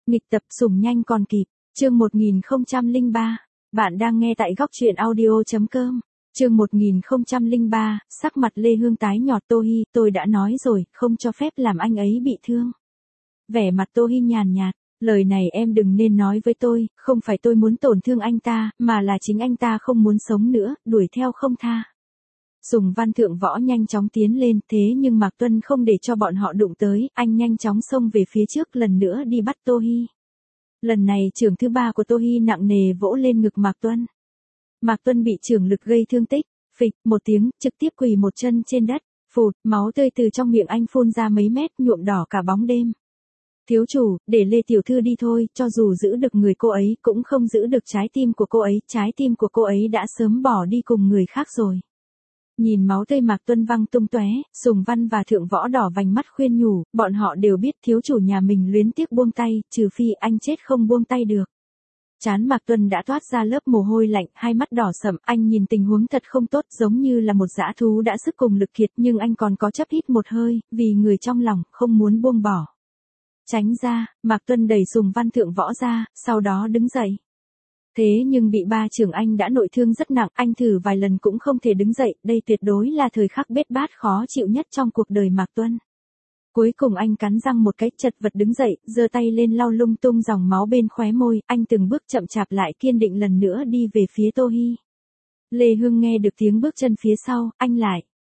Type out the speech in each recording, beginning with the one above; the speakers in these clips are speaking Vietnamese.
Nghịch tập sủng nhanh còn kịp. Chương 1003. Bạn đang nghe tại góc truyện audio.com. Chương 1003, sắc mặt Lê Hương tái nhợt. Tô Hi, tôi đã nói rồi, không cho phép làm anh ấy bị thương. Vẻ mặt Tô Hi nhàn nhạt, lời này em đừng nên nói với tôi, không phải tôi muốn tổn thương anh ta, mà là chính anh ta không muốn sống nữa, đuổi theo không tha. Sùng Văn Thượng Võ nhanh chóng tiến lên, thế nhưng Mạc Tuân không để cho bọn họ đụng tới, anh nhanh chóng xông về phía trước lần nữa đi bắt Tô Hi. Lần này chưởng thứ 3 của Tô Hi nặng nề vỗ lên ngực Mạc Tuân. Mạc Tuân bị chưởng lực gây thương tích, phịch một tiếng, trực tiếp quỳ một chân trên đất, phụt, máu tươi từ trong miệng anh phun ra mấy mét, nhuộm đỏ cả bóng đêm. Thiếu chủ, để Lê tiểu thư đi thôi, cho dù giữ được người cô ấy cũng không giữ được trái tim của cô ấy, trái tim của cô ấy đã sớm bỏ đi cùng người khác rồi. Nhìn máu tươi Mạc Tuân văng tung tóe, Sùng Văn và Thượng Võ đỏ vành mắt khuyên nhủ, bọn họ đều biết thiếu chủ nhà mình luyến tiếc buông tay, trừ phi anh chết không buông tay được. Trán Mạc Tuân đã toát ra lớp mồ hôi lạnh, hai mắt đỏ sậm, anh nhìn tình huống thật không tốt, giống như là một dã thú đã sức cùng lực kiệt, nhưng anh còn có chấp hít một hơi, vì người trong lòng, không muốn buông bỏ. Tránh ra, Mạc Tuân đẩy Sùng Văn Thượng Võ ra, sau đó đứng dậy. Thế nhưng bị ba trưởng anh đã nội thương rất nặng, anh thử vài lần cũng không thể đứng dậy, đây tuyệt đối là thời khắc bết bát khó chịu nhất trong cuộc đời Mạc Tuân. Cuối cùng anh cắn răng một cái, chật vật đứng dậy, giơ tay lên lau lung tung dòng máu bên khóe môi, anh từng bước chậm chạp lại kiên định lần nữa đi về phía Tô Hi. Lê Hương nghe được tiếng bước chân phía sau, anh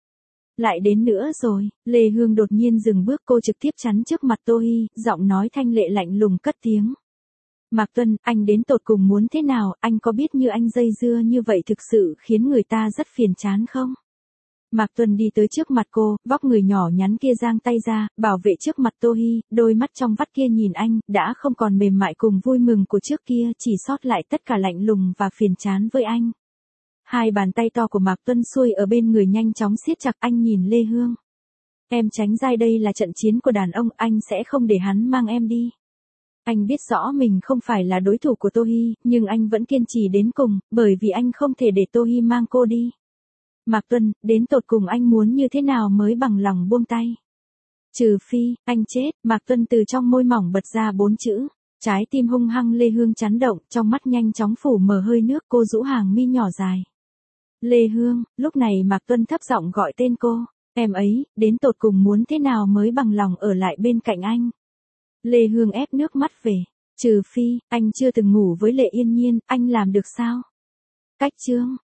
lại đến nữa rồi. Lê Hương đột nhiên dừng bước, cô trực tiếp chắn trước mặt Tô Hi, giọng nói thanh lệ lạnh lùng cất tiếng. Mạc Tuân, anh đến tột cùng muốn thế nào, anh có biết như anh dây dưa như vậy thực sự khiến người ta rất phiền chán không? Mạc Tuân đi tới trước mặt cô, vóc người nhỏ nhắn kia giang tay ra, bảo vệ trước mặt Tô Hi, đôi mắt trong vắt kia nhìn anh, đã không còn mềm mại cùng vui mừng của trước kia, chỉ sót lại tất cả lạnh lùng và phiền chán với anh. Hai bàn tay to của Mạc Tuân xuôi ở bên người nhanh chóng siết chặt, anh nhìn Lê Hương. Em tránh ra, đây là trận chiến của đàn ông, anh sẽ không để hắn mang em đi. Anh biết rõ mình không phải là đối thủ của Tô Hi, nhưng anh vẫn kiên trì đến cùng, bởi vì anh không thể để Tô Hi mang cô đi. Mạc Tuân, đến tột cùng anh muốn như thế nào mới bằng lòng buông tay? Trừ phi, anh chết. Mạc Tuân từ trong môi mỏng bật ra 4 chữ. Trái tim hung hăng Lê Hương chấn động, trong mắt nhanh chóng phủ mờ hơi nước, cô rũ hàng mi nhỏ dài. Lê Hương, lúc này Mạc Tuân thấp giọng gọi tên cô. Em ấy, đến tột cùng muốn thế nào mới bằng lòng ở lại bên cạnh anh? Lê Hương ép nước mắt về. Trừ phi, anh chưa từng ngủ với Lệ Yên Nhiên, anh làm được sao? Cách chương.